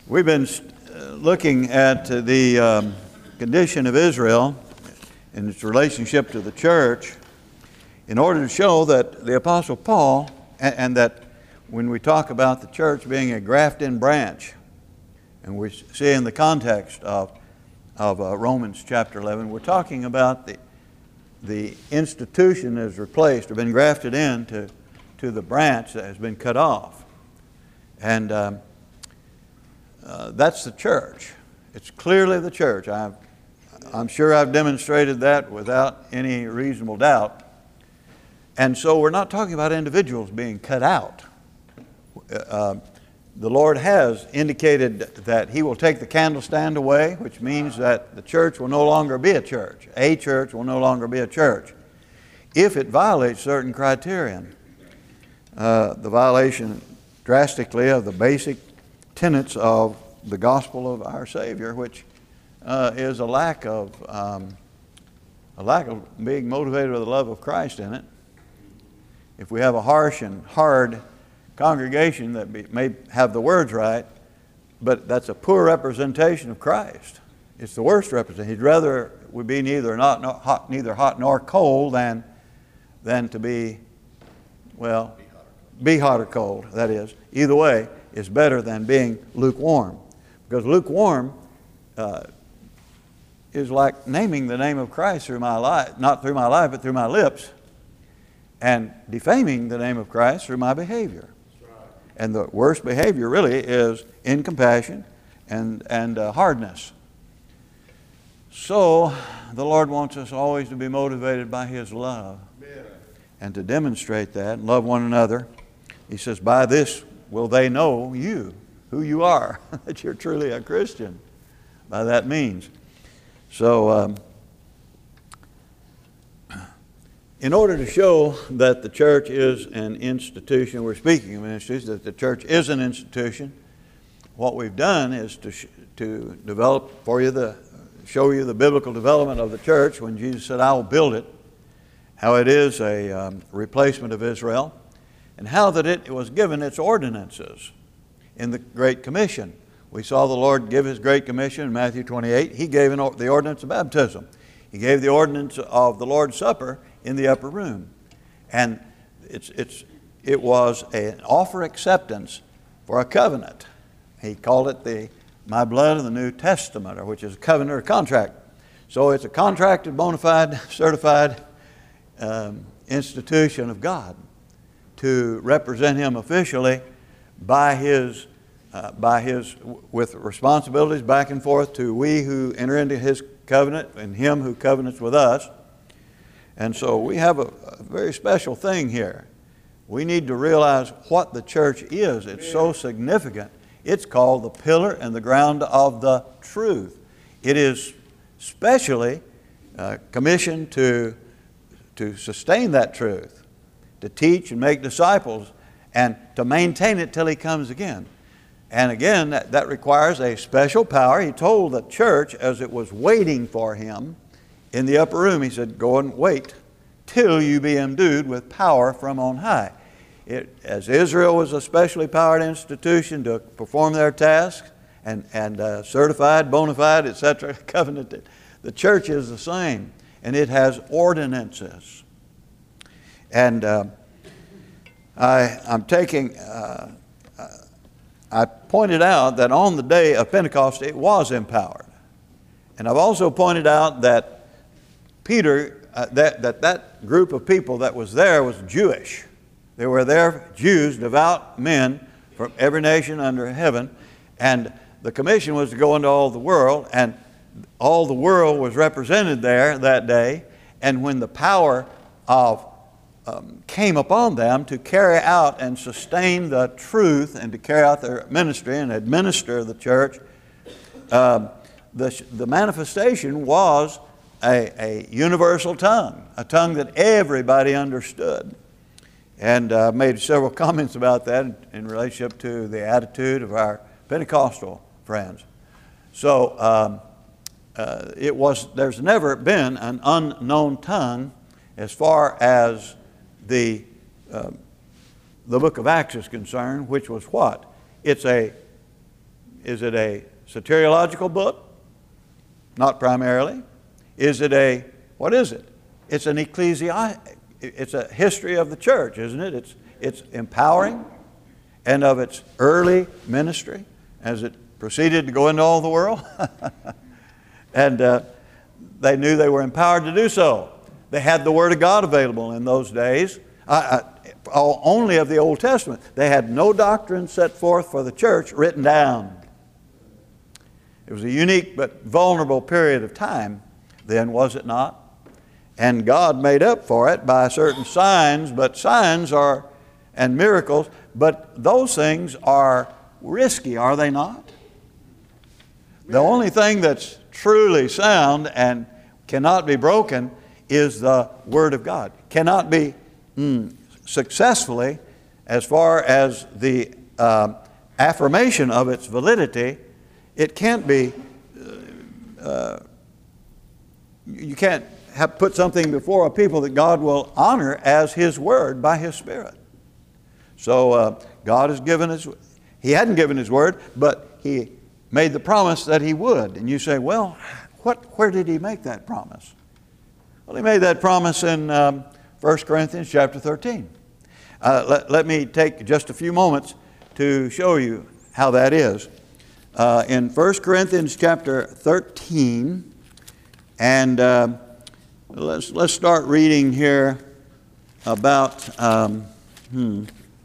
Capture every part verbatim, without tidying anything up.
We've been looking at the um, condition of Israel in its relationship to the church in order to show that the Apostle Paul, and, and that when we talk about the church being a grafted branch, and we see in the context of, of uh, Romans chapter eleven, we're talking about the, the institution that is replaced or been grafted into to the branch that has been cut off. And um, Uh, that's the church. It's clearly the church. I've, I'm sure I've demonstrated that without any reasonable doubt. And so we're not talking about individuals being cut out. Uh, the Lord has indicated that He will take the candlestand away, which means that the church will no longer be a church. A church will no longer be a church if it violates certain criterion. Uh, the violation drastically of the basic tenets of the gospel of our Savior, which uh, is a lack of um, a lack of being motivated with the love of Christ in it. If we have a harsh and hard congregation that be, may have the words right, but that's a poor representation of Christ. It's the worst representation. He'd rather we be neither not nor hot, neither hot nor cold than than to be well, be hot or cold. That is, either way is better than being lukewarm. Because lukewarm uh, is like naming the name of Christ through my life, not through my life, but through my lips, and defaming the name of Christ through my behavior. Right. And the worst behavior really is incompassion and, and uh, hardness. So the Lord wants us always to be motivated by His love. Amen. And to demonstrate that and love one another. He says, by this will they know you, who you are, that you're truly a Christian by that means. So, um, in order to show that the church is an institution, we're speaking of institutions, that the church is an institution, what we've done is to sh- to develop for you the, show you the biblical development of the church when Jesus said, I will build it, how it is a um, replacement of Israel, and how that it was given its ordinances in the Great Commission. We saw the Lord give His Great Commission in Matthew twenty-eight. He gave an, the ordinance of baptism. He gave the ordinance of the Lord's Supper in the upper room. And it's, it's, it was an offer acceptance for a covenant. He called it the My Blood of the New Testament, or which is a covenant or contract. So it's a contracted, bona fide, certified um, institution of God to represent Him officially by His, uh, by His, with responsibilities back and forth to we who enter into His covenant and Him who covenants with us. And so we have a, a very special thing here. We need to realize what the church is. It's so significant. It's called the pillar and the ground of the truth. It is specially uh, commissioned to, to sustain that truth, to teach and make disciples, and to maintain it till He comes again. And again, that, that requires a special power. He told the church as it was waiting for Him in the upper room, He said, go and wait till you be endued with power from on high. It, as Israel was a specially powered institution to perform their tasks and, and uh, certified, bona fide, et cetera, covenanted, the church is the same, and it has ordinances. And uh, I, I'm taking, uh, I pointed out that on the day of Pentecost it was empowered. And I've also pointed out that Peter, uh, that, that that group of people that was there was Jewish. They were there, Jews, devout men from every nation under heaven. And the commission was to go into all the world, and all the world was represented there that day. And when the power of Um, came upon them to carry out and sustain the truth and to carry out their ministry and administer the church, um, the, the manifestation was a, a universal tongue, a tongue that everybody understood. And I uh, made several comments about that in, in relationship to the attitude of our Pentecostal friends. So um, uh, it was, there's never been an unknown tongue as far as the uh, the book of Acts is concerned, which was what? It's a is it a soteriological book? Not primarily. Is it a, what is it? It's an ecclesi- it's a history of the church, isn't it? It's, it's empowering, and of its early ministry as it proceeded to go into all the world. And uh, they knew they were empowered to do so. They had the Word of God available in those days, uh, uh, only of the Old Testament. They had no doctrine set forth for the church written down. It was a unique but vulnerable period of time then, was it not? And God made up for it by certain signs, but signs are, and miracles, but those things are risky, are they not? The only thing that's truly sound and cannot be broken is the Word of God. Cannot be mm, successfully, as far as the uh, affirmation of its validity, it can't be, uh, you can't have put something before a people that God will honor as His Word by His Spirit. So uh, God has given His, He hadn't given His Word, but He made the promise that He would. And you say, well, what, where did He make that promise? Well, He made that promise in um, First Corinthians chapter thirteen. Uh, let, let me take just a few moments to show you how that is. Uh, in First Corinthians chapter thirteen, and uh, let's, let's start reading here about, um, hmm,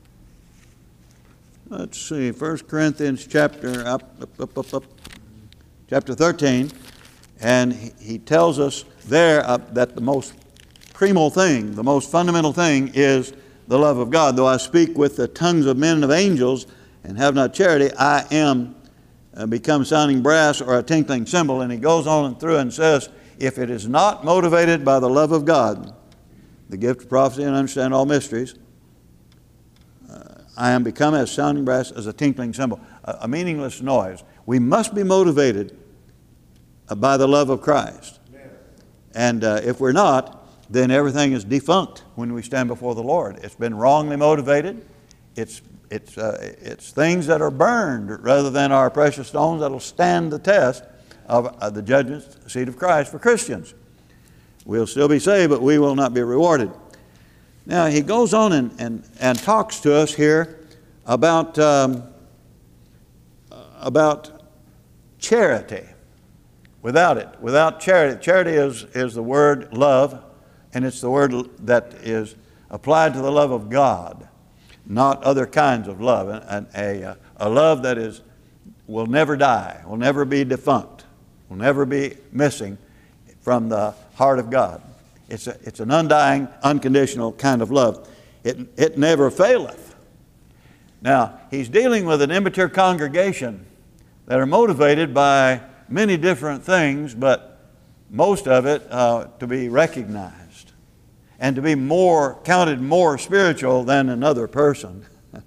let's see, First Corinthians chapter, up, up, up, up, up, chapter thirteen, and he, he tells us there uh, that the most primal thing, the most fundamental thing is the love of God. Though I speak with the tongues of men and of angels and have not charity, I am uh, become sounding brass or a tinkling cymbal. And he goes on and through and says, if it is not motivated by the love of God, the gift of prophecy and understand all mysteries, uh, I am become as sounding brass, as a tinkling cymbal, a, a meaningless noise. We must be motivated uh, by the love of Christ. Amen. And uh, if we're not, then everything is defunct when we stand before the Lord. It's been wrongly motivated. It's, it's, uh, it's things that are burned rather than our precious stones that will stand the test of uh, the judgment seat of Christ for Christians. We'll still be saved, but we will not be rewarded. Now, he goes on and, and, and talks to us here about, um, about charity. Without it, without charity. Charity is, is the word love, and it's the word that is applied to the love of God, not other kinds of love. And a, a love that is will never die, will never be defunct, will never be missing from the heart of God. It's, a, it's an undying, unconditional kind of love. It, it never faileth. Now, he's dealing with an immature congregation that are motivated by many different things, but most of it uh, to be recognized and to be more counted more spiritual than another person.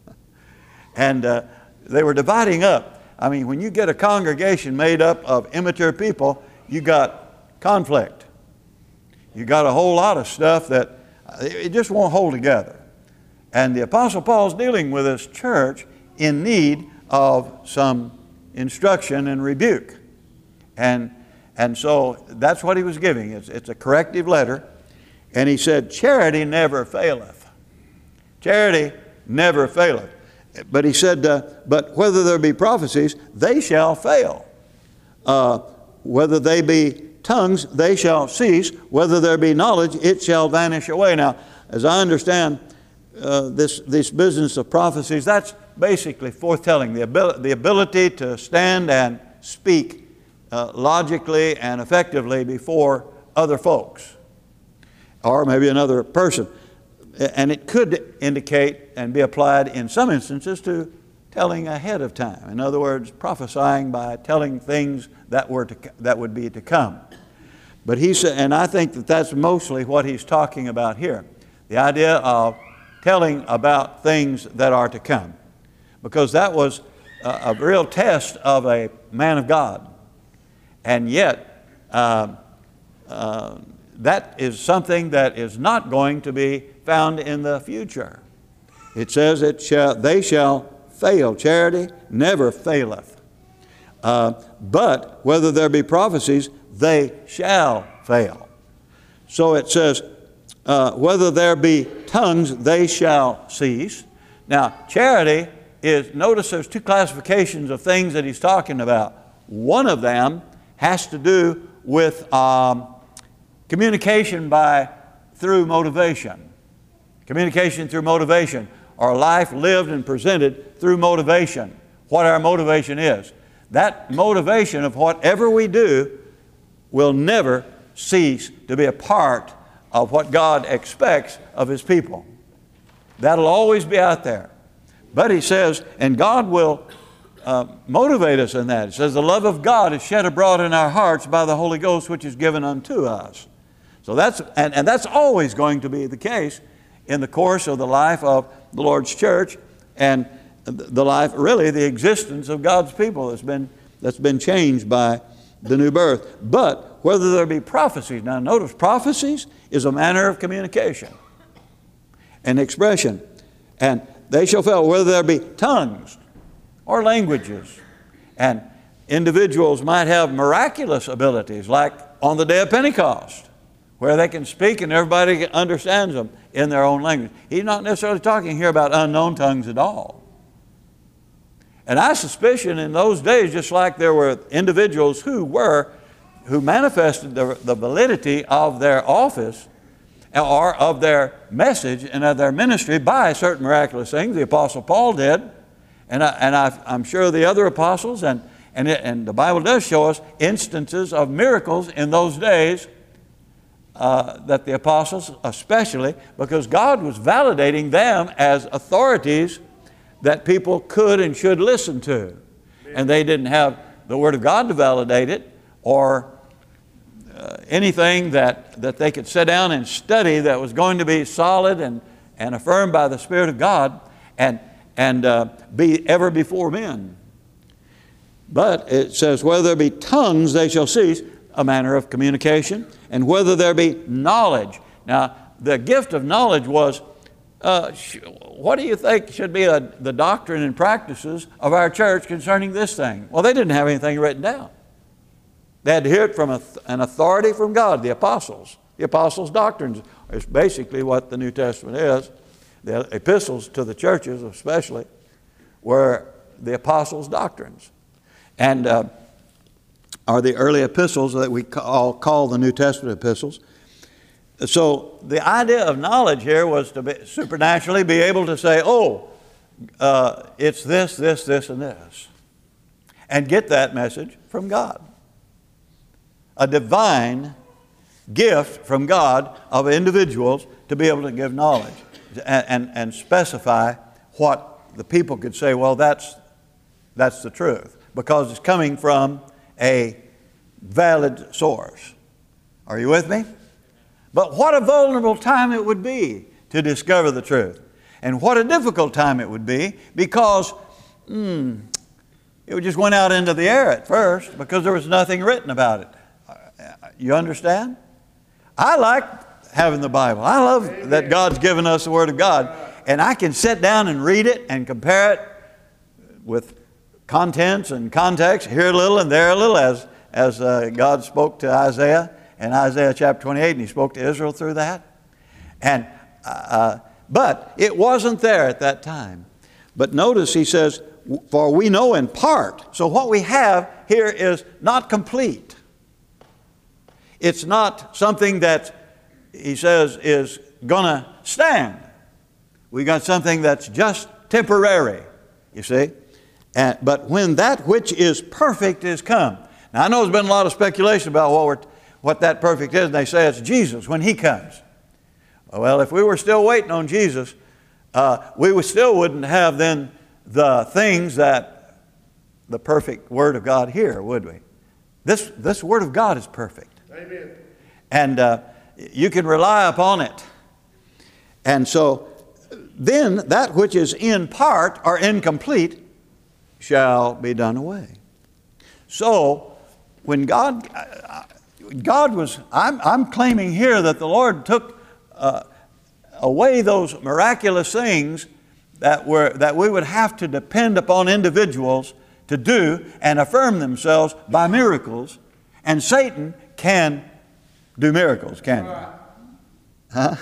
And uh, they were dividing up. I mean, when you get a congregation made up of immature people, you got conflict. You got a whole lot of stuff that it just won't hold together. And the Apostle Paul's dealing with this church in need of some instruction and rebuke. And, and so that's what he was giving. It's, it's a corrective letter. And he said, charity never faileth. Charity never faileth. But he said, uh, but whether there be prophecies, they shall fail. Uh, whether they be tongues, they shall cease. Whether there be knowledge, it shall vanish away. Now, as I understand uh, this, this business of prophecies, that's basically foretelling, the ability, the ability to stand and speak Uh, logically and effectively before other folks, or maybe another person. And it could indicate and be applied in some instances to telling ahead of time. In other words, prophesying by telling things that were to, that would be to come. But he said, and I think that that's mostly what he's talking about here, the idea of telling about things that are to come, because that was a, a real test of a man of God. And yet, uh, uh, that is something that is not going to be found in the future. It says, "It shall, they shall fail." Charity never faileth. Uh, but whether there be prophecies, they shall fail. So it says, uh, whether there be tongues, they shall cease. Now, charity is, notice there's two classifications of things that he's talking about. One of them has to do with um, communication by through motivation. Communication through motivation, or life lived and presented through motivation. What our motivation is. That motivation of whatever we do will never cease to be a part of what God expects of His people. That'll always be out there. But he says, and God will uh, motivate us in that. It says, the love of God is shed abroad in our hearts by the Holy Ghost, which is given unto us. So that's, and, and that's always going to be the case in the course of the life of the Lord's church and the life, really the existence of God's people that's been, that's been changed by the new birth. But whether there be prophecies, now notice prophecies is a manner of communication and expression. And they shall fail, whether there be tongues or languages. And individuals might have miraculous abilities, like on the day of Pentecost, where they can speak and everybody understands them in their own language. He's not necessarily talking here about unknown tongues at all. And I suspicion in those days, just like there were individuals who were, who manifested the, the validity of their office or of their message and of their ministry by certain miraculous things. The Apostle Paul did, and, I, and I, I'm sure the other apostles, and, and, it, and the Bible does show us instances of miracles in those days uh, that the apostles especially, because God was validating them as authorities that people could and should listen to. And they didn't have the Word of God to validate it, or uh, anything that, that they could sit down and study that was going to be solid and, and affirmed by the Spirit of God and, and uh, be ever before men. But it says, whether there be tongues, they shall cease, a manner of communication, and whether there be knowledge. Now, the gift of knowledge was, Uh, what do you think should be a, the doctrine and practices of our church concerning this thing? Well, they didn't have anything written down. They had to hear it from a, an authority from God, the apostles. The apostles' doctrines is basically what the New Testament is. The epistles to the churches especially were the apostles' doctrines. And uh, are the early epistles that we call, call the New Testament epistles. So the idea of knowledge here was to be, supernaturally be able to say, oh, uh, it's this, this, this, and this. And get that message from God. A divine gift from God of individuals to be able to give knowledge and, and, and specify what the people could say, well, that's, that's the truth. Because it's coming from a valid source. Are you with me? But what a vulnerable time it would be to discover the truth. And what a difficult time it would be, because hmm, it just went out into the air at first because there was nothing written about it. You understand? I like having the Bible. I love Amen. That God's given us the Word of God. And I can sit down and read it and compare it with contents and context, here a little and there a little, as, as uh, God spoke to Isaiah. In Isaiah chapter twenty-eight, and He spoke to Israel through that. And, uh, but it wasn't there at that time. But notice He says, for we know in part. So what we have here is not complete. It's not something that He says is going to stand. We got something that's just temporary, you see. And, but when that which is perfect is come. Now I know there's been a lot of speculation about what we're what that perfect is, and they say it's Jesus when He comes. Well, if we were still waiting on Jesus, uh, we would still wouldn't have then the things that the perfect Word of God here, would we? This, this Word of God is perfect. Amen. And uh, you can rely upon it. And so then that which is in part or incomplete shall be done away. So when God... Uh, God was, I'm, I'm claiming here that the Lord took uh, away those miraculous things that were that we would have to depend upon individuals to do and affirm themselves by miracles. And Satan can do miracles, can he? Huh?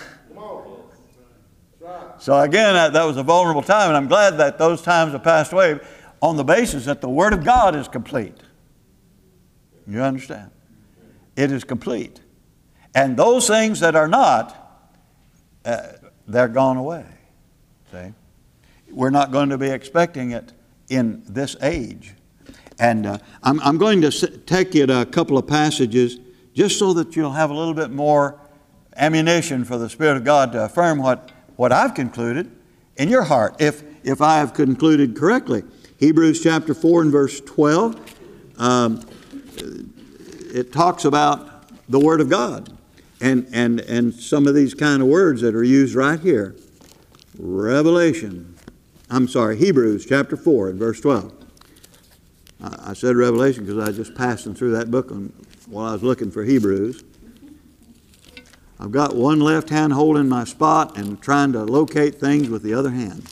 So again, that, that was a vulnerable time, and I'm glad that those times have passed away on the basis that the Word of God is complete. You understand? It is complete. And those things that are not, uh, they're gone away. See? We're not going to be expecting it in this age. And uh, I'm, I'm going to take you to a couple of passages just so that you'll have a little bit more ammunition for the Spirit of God to affirm what, what I've concluded in your heart, if, if I have concluded correctly. Hebrews chapter four and verse twelve, um, it talks about the Word of God. And, and, and some of these kind of words that are used right here. Revelation, I'm sorry, Hebrews chapter four and verse twelve. I said Revelation because I was just passing through that book on, while I was looking for Hebrews. I've got one left hand holding my spot and trying to locate things with the other hand.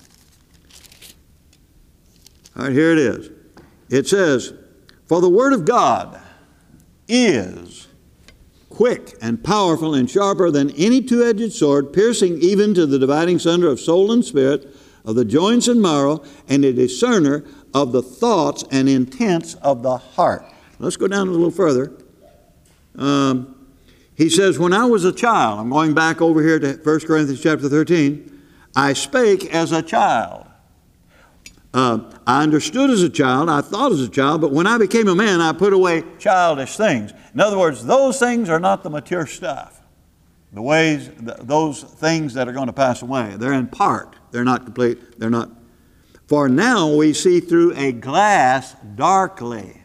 All right, here it is. It says, "For the Word of God is quick and powerful and sharper than any two-edged sword, piercing even to the dividing sunder of soul and spirit, of the joints and marrow, and a discerner of the thoughts and intents of the heart." Let's go down a little further. Um, he says, "When I was a child," I'm going back over here to First Corinthians chapter thirteen, "I spake as a child. Uh, I understood as a child, I thought as a child, but when I became a man, I put away childish things." In other words, those things are not the mature stuff. The ways, th- those things that are going to pass away. They're in part. They're not complete. They're not. "For now we see through a glass darkly."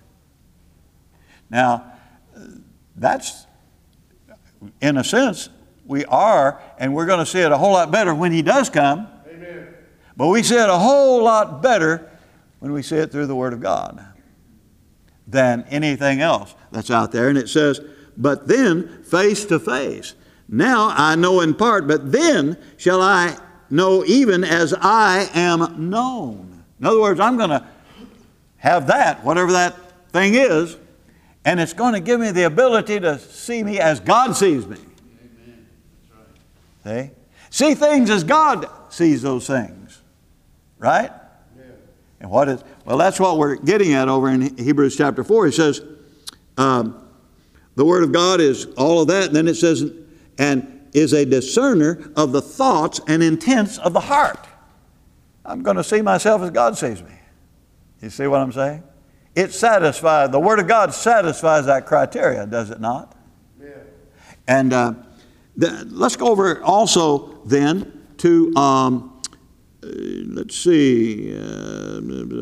Now, that's, in a sense, we are, and we're going to see it a whole lot better when He does come. Amen. But we see it a whole lot better when we see it through the Word of God than anything else that's out there. And it says, "But then face to face. Now I know in part, but then shall I know even as I am known." In other words, I'm going to have that, whatever that thing is, and it's going to give me the ability to see me as God sees me. Amen. That's right. See? See things as God sees those things. Right? Yeah. And what is, well, that's what we're getting at over in Hebrews chapter four. He says, um, the Word of God is all of that, and then it says, "and is a discerner of the thoughts and intents of the heart." I'm going to see myself as God sees me. You see what I'm saying? It satisfies, the Word of God satisfies that criteria, does it not? Yeah. And uh, the, let's go over also then to, um, uh, let's see, uh,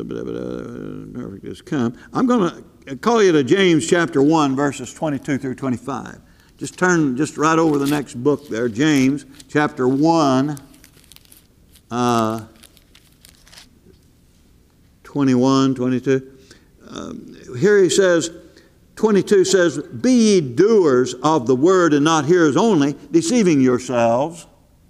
perfect has come. I'm going to call you to James chapter one, verses twenty-two through twenty-five. Just turn just right over the next book there, James chapter one, uh, twenty-one, twenty-two. Um, here he says, twenty-two says, "Be ye doers of the word and not hearers only, deceiving yourselves.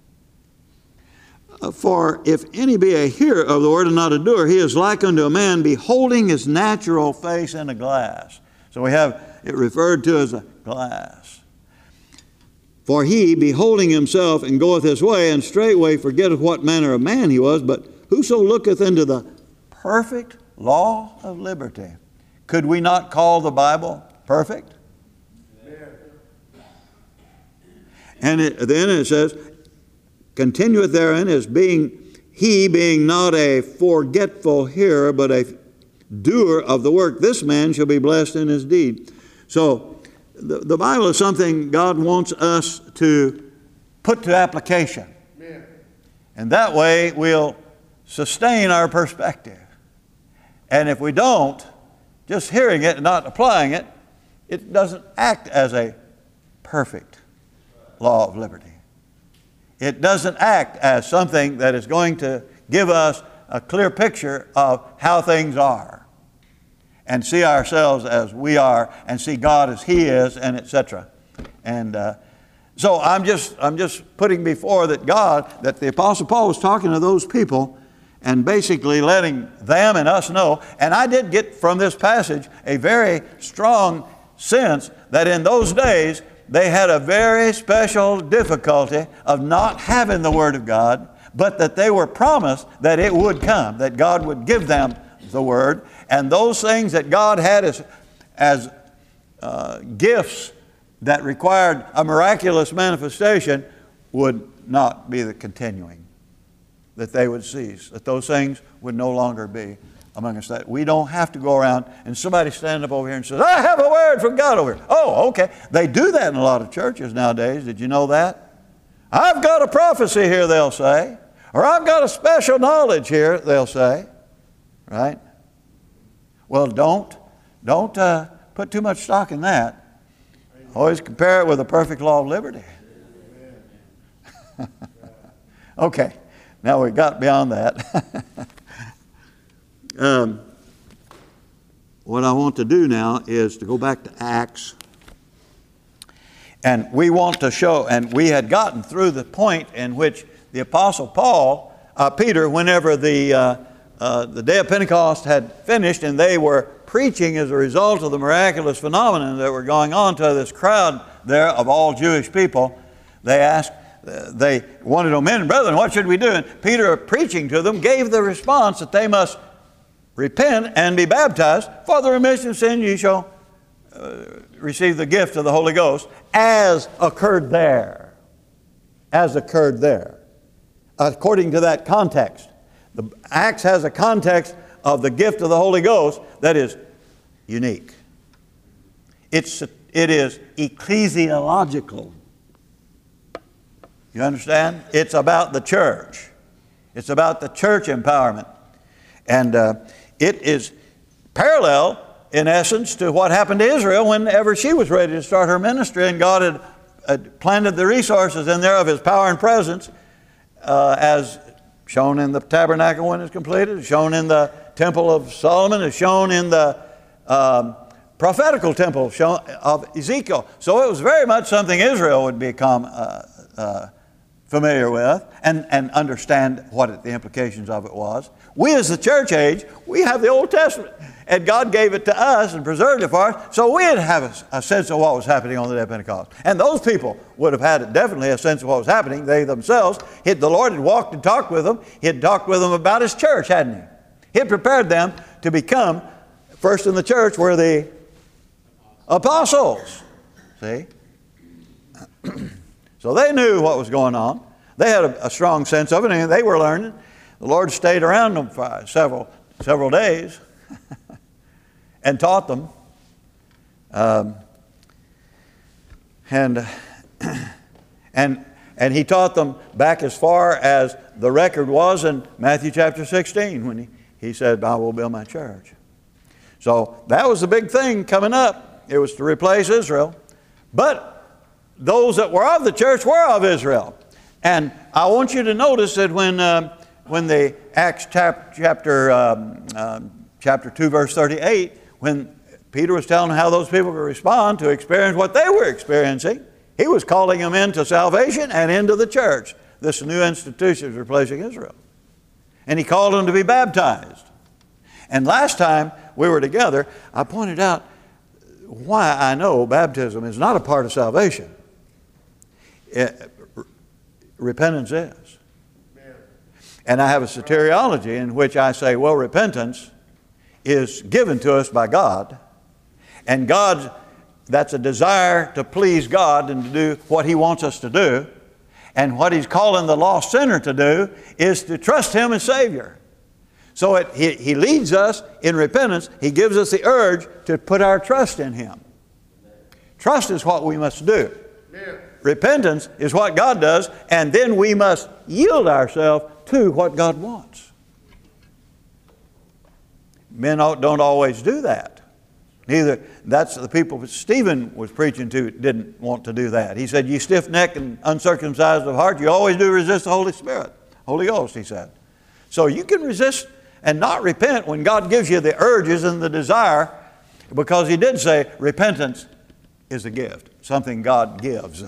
Uh, for if any be a hearer of the word and not a doer, he is like unto a man beholding his natural face in a glass." So we have it referred to as a glass. "For he, beholding himself, and goeth his way, and straightway forgetteth what manner of man he was. But whoso looketh into the perfect law of liberty." Could we not call the Bible perfect? Yeah. And it, then it says, "Continueth therein as being he being not a forgetful hearer, but a doer of the work. This man shall be blessed in his deed." So the, the Bible is something God wants us to put to application. Yeah. And that way we'll sustain our perspective. And if we don't, just hearing it and not applying it, it doesn't act as a perfect law of liberty. It doesn't act as something that is going to give us a clear picture of how things are and see ourselves as we are and see God as He is, and et cetera. And uh, so I'm just I'm just putting before that God, that the Apostle Paul was talking to those people, and basically letting them and us know. And I did get from this passage a very strong sense that in those days they had a very special difficulty of not having the Word of God, but that they were promised that it would come, that God would give them the Word, and those things that God had as, as uh, gifts that required a miraculous manifestation would not be the continuing, that they would cease, that those things would no longer be among us. That we don't have to go around and somebody stand up over here and says, I have a word from God over here. Oh, okay. They do that in a lot of churches nowadays. Did you know that? I've got a prophecy here, they'll say. Or I've got a special knowledge here, they'll say. Right? Well, don't, don't uh, put too much stock in that. Always compare it with the perfect law of liberty. Okay, now we got beyond that. um, what I want to do now is to go back to Acts. And we want to show, and we had gotten through the point in which the Apostle Paul, uh, Peter, whenever the, uh, uh, the day of Pentecost had finished and they were preaching as a result of the miraculous phenomenon that were going on to this crowd there of all Jewish people, they asked, uh, they wanted to know, men and brethren, what should we do? And Peter, preaching to them, gave the response that they must repent and be baptized. For the remission of sin ye shall uh, receive the gift of the Holy Ghost, as occurred there. As occurred there. According to that context. The Acts has a context of the gift of the Holy Ghost that is unique. It's, it is ecclesiological. You understand? It's about the church. It's about the church empowerment. And uh, it is parallel, in essence, to what happened to Israel whenever she was ready to start her ministry, and God had, had planted the resources in there of His power and presence, uh, as shown in the tabernacle when it's completed, shown in the temple of Solomon, is shown in the um, prophetical temple shown of Ezekiel. So it was very much something Israel would become uh, uh, familiar with and, and understand what it, the implications of it was. We as the church age, we have the Old Testament, and God gave it to us and preserved it for us, so we'd have a, a sense of what was happening on the day of Pentecost. And those people would have had definitely a sense of what was happening. They themselves, he'd, the Lord had walked and talked with them. He had talked with them about His church, hadn't He? He had prepared them to become, first in the church were the apostles. See? So they knew what was going on. They had a, a strong sense of it, and they were learning. The Lord stayed around them for several, several days and taught them. Um, and, and, and He taught them back as far as the record was in Matthew chapter sixteen, when He, he said, I will build my church. So that was the big thing coming up. It was to replace Israel. But those that were of the church were of Israel. And I want you to notice that when, uh, when the Acts chap- chapter, um, uh, chapter two, verse thirty-eight, when Peter was telling them how those people could respond to experience what they were experiencing, he was calling them into salvation and into the church. This new institution is replacing Israel. And he called them to be baptized. And last time we were together, I pointed out why I know baptism is not a part of salvation. It, repentance is. And I have a soteriology in which I say, well, repentance is given to us by God. And God, that's a desire to please God and to do what He wants us to do. And what He's calling the lost sinner to do is to trust Him as Savior. So it, he, he leads us in repentance. He gives us the urge to put our trust in Him. Trust is what we must do. Yeah. Repentance is what God does, and then we must yield ourselves to what God wants. Men don't always do that. Neither, that's the people Stephen was preaching to didn't want to do that. He said, you stiff-necked and uncircumcised of heart, you always do resist the Holy Spirit. Holy Ghost, he said. So you can resist and not repent when God gives you the urges and the desire, because He did say repentance is a gift, something God gives.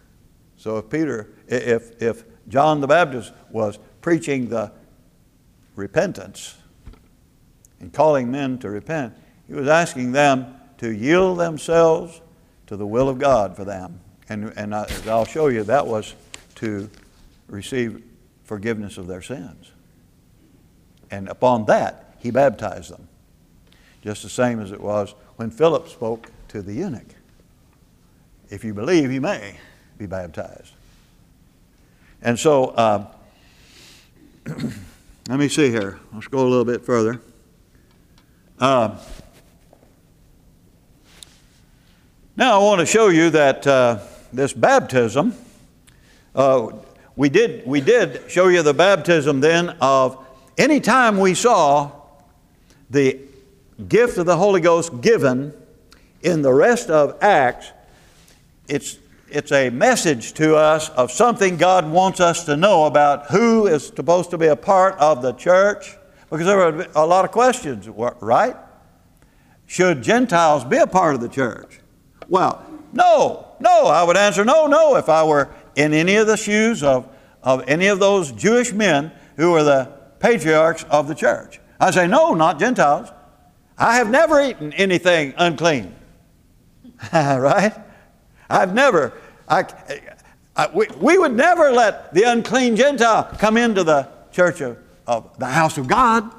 So if Peter, if, if John the Baptist was preaching the repentance and calling men to repent, he was asking them to yield themselves to the will of God for them. And, and I, as I'll show you, that was to receive forgiveness of their sins. And upon that, he baptized them. Just the same as it was when Philip spoke to the eunuch. If you believe, you may be baptized. And so, uh, let me see here. Let's go a little bit further. Uh, now I want to show you that uh, this baptism, uh, we did we did show you the baptism then of any time we saw the gift of the Holy Ghost given in the rest of Acts, it's it's a message to us of something God wants us to know about who is supposed to be a part of the church. Because there were a lot of questions, right? Should Gentiles be a part of the church? Well, no, no. I would answer no, no. If I were in any of the shoes of, of any of those Jewish men who were the patriarchs of the church, I say no, not Gentiles. I have never eaten anything unclean. Right? I've never, I, I, we, we would never let the unclean Gentile come into the church of, of the house of God.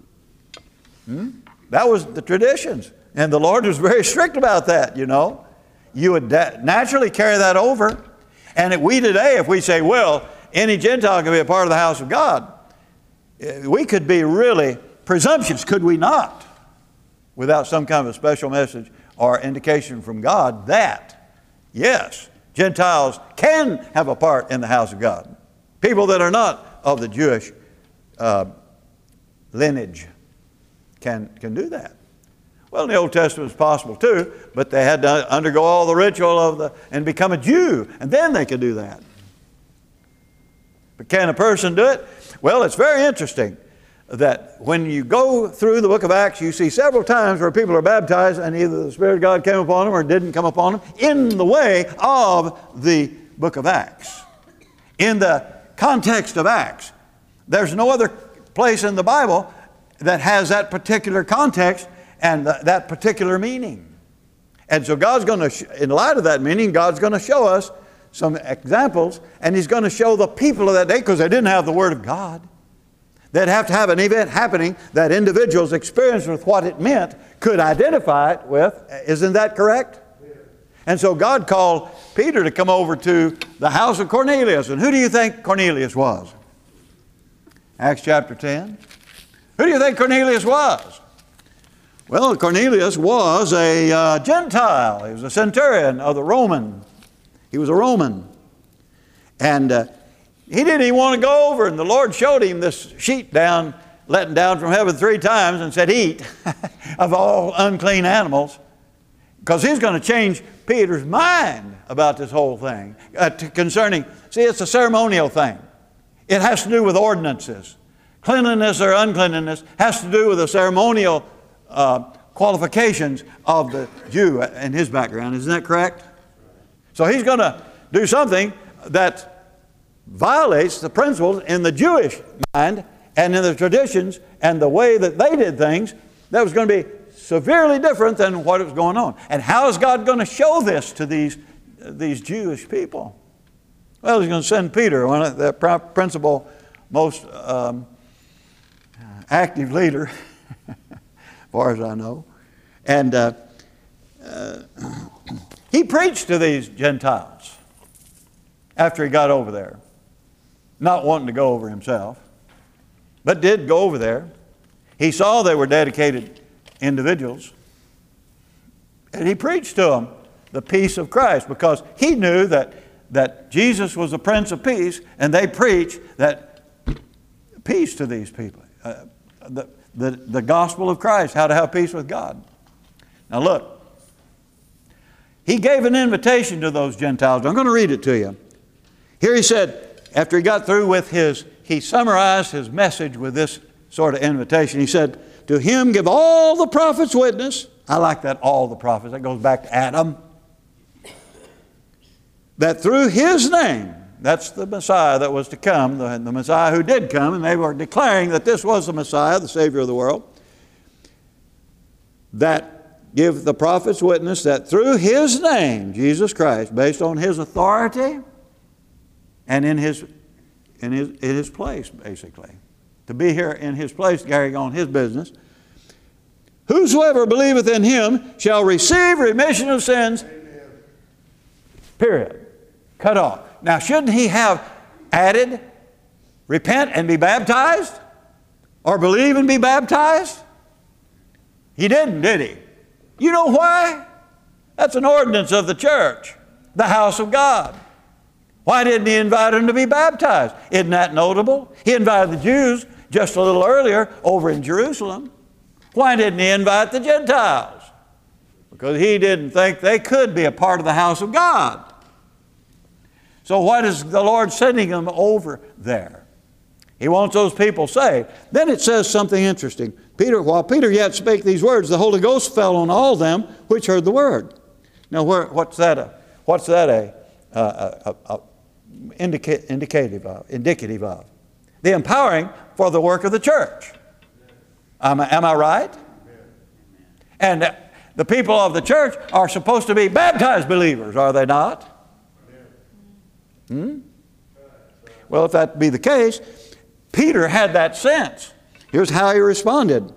Hmm? That was the traditions. And the Lord was very strict about that, you know. You would da- naturally carry that over. And if we today, if we say, well, any Gentile can be a part of the house of God, we could be really presumptuous, could we not? Without some kind of a special message or indication from God that yes, Gentiles can have a part in the house of God. People that are not of the Jewish uh, lineage can, can do that. Well, in the Old Testament it's possible too, but they had to undergo all the ritual of the and become a Jew, and then they could do that. But can a person do it? Well, it's very interesting that when you go through the book of Acts, you see several times where people are baptized and either the Spirit of God came upon them or didn't come upon them in the way of the book of Acts. In the context of Acts, there's no other place in the Bible that has that particular context and th- that particular meaning. And so God's going to, sh- in light of that meaning, God's going to show us some examples, and He's going to show the people of that day, because they didn't have the Word of God. They'd have to have an event happening that individuals experienced with what it meant could identify it with. Isn't that correct? Yeah. And so God called Peter to come over to the house of Cornelius. And who do you think Cornelius was? Acts chapter ten. Who do you think Cornelius was? Well, Cornelius was a uh, Gentile. He was a centurion of the Roman. He was a Roman. And uh, he didn't even want to go over, and the Lord showed him this sheet down, letting down from heaven three times and said, eat of all unclean animals, because He's going to change Peter's mind about this whole thing uh, to concerning, see, it's a ceremonial thing. It has to do with ordinances. Cleanliness or uncleanliness has to do with the ceremonial uh, qualifications of the Jew and his background. Isn't that correct? So He's going to do something that violates the principles in the Jewish mind and in the traditions and the way that they did things. That was going to be severely different than what was going on. And how is God going to show this to these, these Jewish people? Well, He's going to send Peter, one of the principal, most um, active leader, as far as I know. And uh, uh, he preached to these Gentiles after he got over there. Not wanting to go over himself, but did go over there. He saw they were dedicated individuals, and he preached to them the peace of Christ, because he knew that, that Jesus was the Prince of Peace, and they preached that peace to these people. Uh, the, the, the gospel of Christ, how to have peace with God. Now look, he gave an invitation to those Gentiles. I'm going to read it to you. Here he said, after he got through with his, he summarized his message with this sort of invitation. He said, to Him give all the prophets witness. I like that, all the prophets. That goes back to Adam. That through His name, That's the Messiah that was to come, the, the Messiah who did come, and they were declaring that this was the Messiah, the Savior of the world, that give the prophets witness that through His name, Jesus Christ, based on His authority and in His, in His, in His place, basically, to be here in His place, carrying on His business, whosoever believeth in Him shall receive remission of sins, amen. Period. Cut off. Now, shouldn't He have added, repent and be baptized? Or believe and be baptized? He didn't, did He? You know why? That's an ordinance of the church, the house of God. Why didn't He invite them to be baptized? Isn't that notable? He invited the Jews just a little earlier over in Jerusalem. Why didn't He invite the Gentiles? Because He didn't think they could be a part of the house of God. So what is the Lord sending them over there? He wants those people saved. Then it says something interesting. Peter, while Peter yet spake these words, the Holy Ghost fell on all them which heard the word. Now, where, what's that a, what's that a, a, a, a indica, indicative of? Indicative of? The empowering for the work of the church. Am I, am I right? And the people of the church are supposed to be baptized believers, are they not? Hmm? Well, if that be the case, Peter had that sense. Here's how he responded.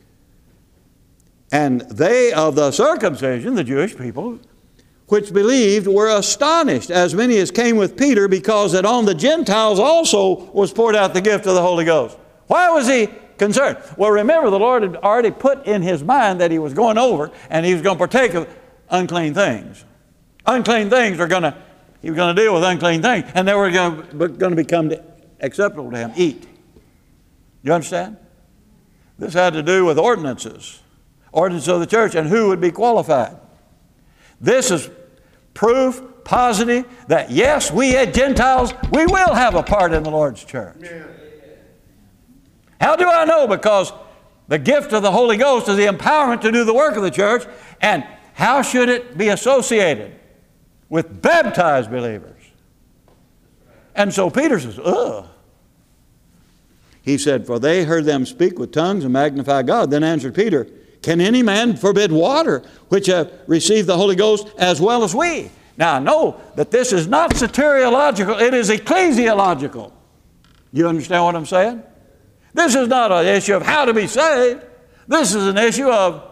And they of the circumcision, the Jewish people, which believed, were astonished, as many as came with Peter, because that on the Gentiles also was poured out the gift of the Holy Ghost. Why was he concerned? Well, remember, the Lord had already put in his mind that he was going over and he was going to partake of unclean things. Unclean things are going to, he was going to deal with unclean things, and they were going to, going to become acceptable to him. Eat. You understand? This had to do with ordinances. Ordinances of the church and who would be qualified. This is proof positive that yes, we as Gentiles, we will have a part in the Lord's church. Amen. How do I know? Because the gift of the Holy Ghost is the empowerment to do the work of the church. And how should it be associated? With baptized believers. And so Peter says, ugh. He said, for they heard them speak with tongues and magnify God. Then answered Peter, can any man forbid water which have received the Holy Ghost as well as we? Now I know that this is not soteriological, it is ecclesiological. You understand what I'm saying? This is not an issue of how to be saved. This is an issue of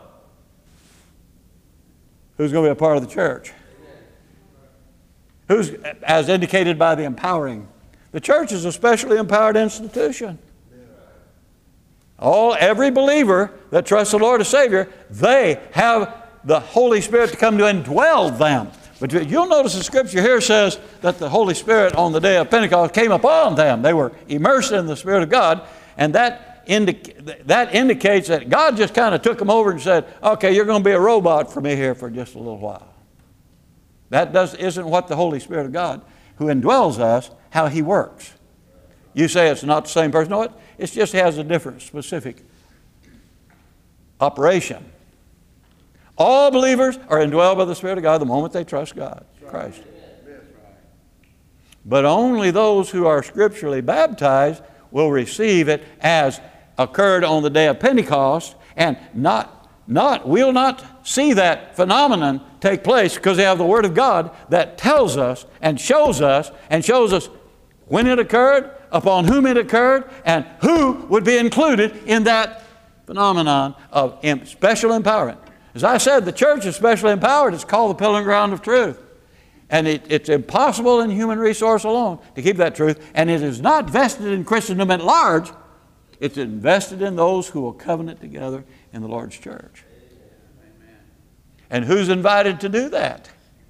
who's going to be a part of the church. Who's, as indicated by the empowering. The church is a specially empowered institution. All, every believer that trusts the Lord as Savior, they have the Holy Spirit to come to indwell them. But you'll notice the Scripture here says that the Holy Spirit on the day of Pentecost came upon them. They were immersed in the Spirit of God, and that, indica- that indicates that God just kind of took them over and said, okay, you're going to be a robot for me here for just a little while. That does, isn't what the Holy Spirit of God, who indwells us, how He works. You say it's not the same person. No, it it's just has a different specific operation. All believers are indwelled by the Spirit of God the moment they trust God, Christ. But only those who are scripturally baptized will receive it as occurred on the day of Pentecost, and not, not, we'll not see that phenomenon take place because they have the Word of God that tells us and shows us and shows us when it occurred, upon whom it occurred, and who would be included in that phenomenon of special empowerment. As I said, the church is specially empowered. It's called the pillar and ground of truth. And it, it's impossible in human resource alone to keep that truth. And it is not vested in Christendom at large. It's invested in those who will covenant together in the Lord's church. Amen. And who's invited to do that?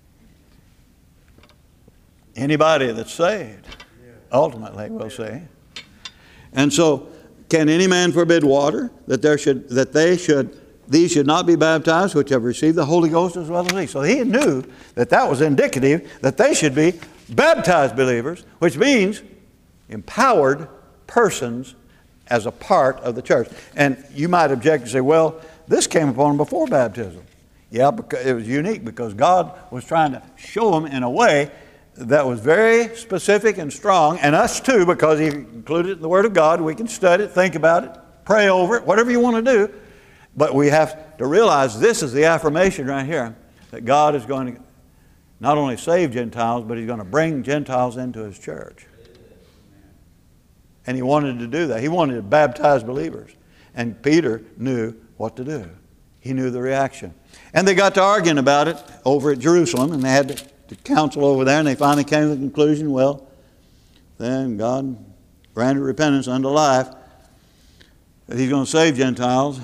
Anybody that's saved. Ultimately, we'll say. And so, can any man forbid water that there should that they should these should not be baptized, which have received the Holy Ghost as well as we? So he knew that that was indicative that they should be baptized believers, which means empowered persons as a part of the church. And you might object and say, well, this came upon them before baptism. Yeah, because it was unique because God was trying to show them in a way that was very specific and strong, and us too, because he included it in the Word of God. We can study it, think about it, pray over it, whatever you want to do. But we have to realize this is the affirmation right here, that God is going to not only save Gentiles, but He's going to bring Gentiles into His church. And He wanted to do that. He wanted to baptize believers. And Peter knew what to do. He knew the reaction. And they got to arguing about it over at Jerusalem, and they had the council over there, and they finally came to the conclusion, well, then God granted repentance unto life, that He's going to save Gentiles.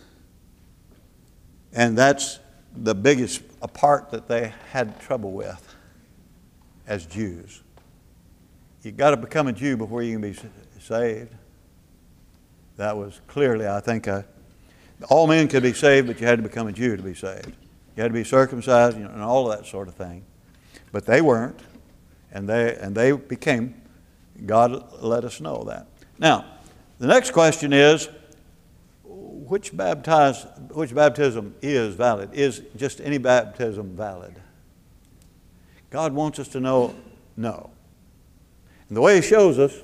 And that's the biggest part that they had trouble with as Jews. You've got to become a Jew before you can be saved. That was clearly, I think, a, all men could be saved, but you had to become a Jew to be saved. You had to be circumcised, you know, and all of that sort of thing. But they weren't, and they and they became. God let us know that. Now, the next question is, which baptize, which baptism is valid? Is just any baptism valid? God wants us to know no. And the way He shows us,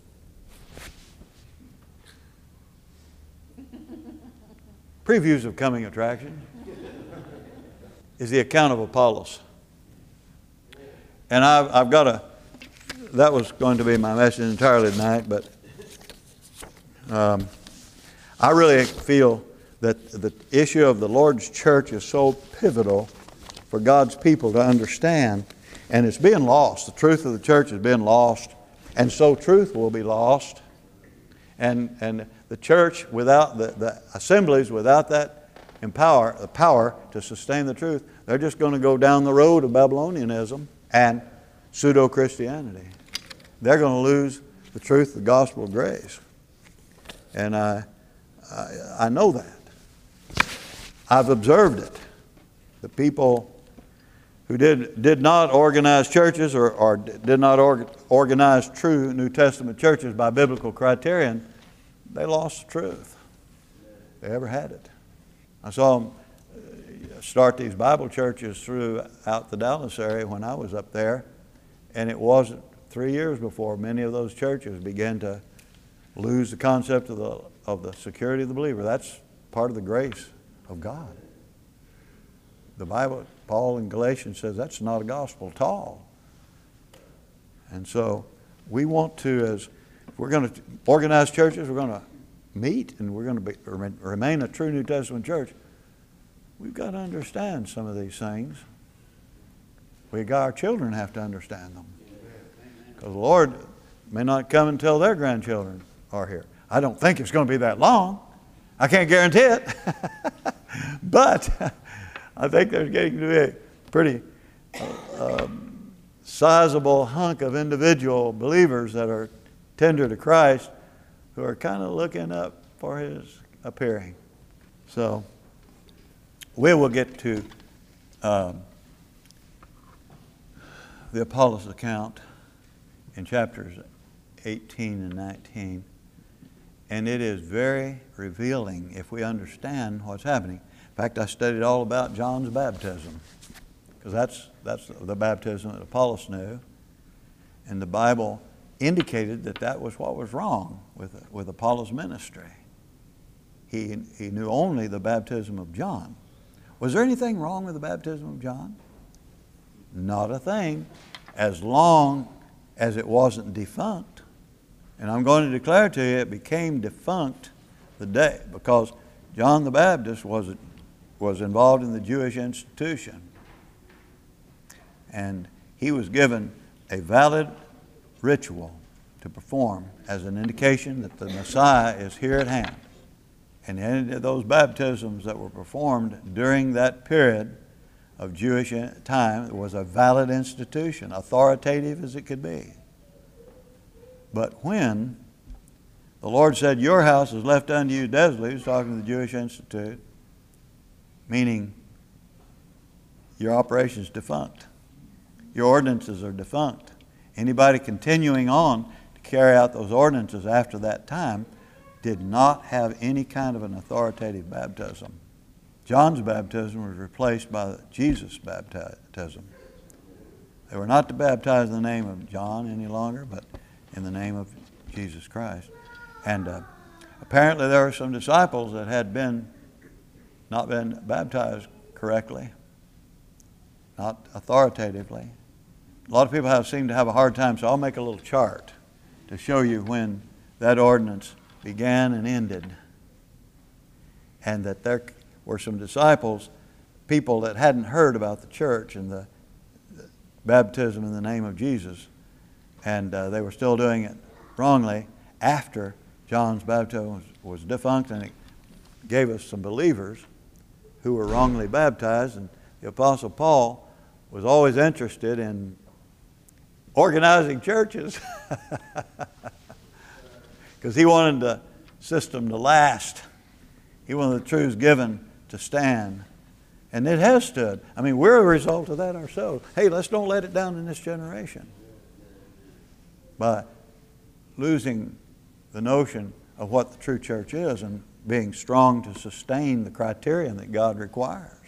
previews of coming attraction, is the account of Apollos. And I've, I've got a, that was going to be my message entirely tonight, but um, I really feel that the issue of the Lord's church is so pivotal for God's people to understand, and it's being lost. The truth of the church is being lost, and so truth will be lost. And and the church without the, the assemblies without that empower the power to sustain the truth, they're just going to go down the road of Babylonianism and pseudo-Christianity. They're going to lose the truth of the gospel of grace. And I, I, I know that. I've observed it. The people who did, did not organize churches or, or did not org, organize true New Testament churches by biblical criterion, they lost the truth. They ever had it. I saw them start these Bible churches throughout the Dallas area when I was up there, and it wasn't three years before many of those churches began to lose the concept of the of the security of the believer. That's part of the grace of God. The Bible, Paul in Galatians says that's not a gospel at all. And so we want to, as if we're going to organize churches, we're going to meet and we're going to be, remain a true New Testament church, we've got to understand some of these things. We got our children have to understand them. Because the Lord may not come until their grandchildren are here. I don't think it's going to be that long. I can't guarantee it. But I think there's getting to be a pretty uh, um, sizable hunk of individual believers that are tender to Christ who are kind of looking up for His appearing. So we will get to um, the Apollos account in chapters eighteen and nineteen. And it is very revealing if we understand what's happening. In fact, I studied all about John's baptism, because that's, that's the baptism that Apollos knew. And the Bible indicated that that was what was wrong with, with Apollos' ministry. He, he knew only the baptism of John. Was there anything wrong with the baptism of John? Not a thing, as long as it wasn't defunct. And I'm going to declare to you it became defunct the day, because John the Baptist was, was involved in the Jewish institution. And he was given a valid ritual to perform as an indication that the Messiah is here at hand. And any of those baptisms that were performed during that period of Jewish time was a valid institution, authoritative as it could be. But when the Lord said, your house is left unto you desolate, He was talking to the Jewish Institute, meaning your operation is defunct. Your ordinances are defunct. Anybody continuing on to carry out those ordinances after that time did not have any kind of an authoritative baptism. John's baptism was replaced by Jesus' baptism. They were not to baptize in the name of John any longer, but in the name of Jesus Christ. And uh, apparently there were some disciples that had been not been baptized correctly, not authoritatively. A lot of people have seem to have a hard time, so I'll make a little chart to show you when that ordinance began and ended. And that there were some disciples, people that hadn't heard about the church and the, the baptism in the name of Jesus, and uh, they were still doing it wrongly after John's baptism was, was defunct, and it gave us some believers who were wrongly baptized. And the Apostle Paul was always interested in organizing churches because he wanted the system to last. He wanted the truths given to stand. And it has stood. I mean, we're a result of that ourselves. Hey, let's don't let it down in this generation by losing the notion of what the true church is and being strong to sustain the criterion that God requires.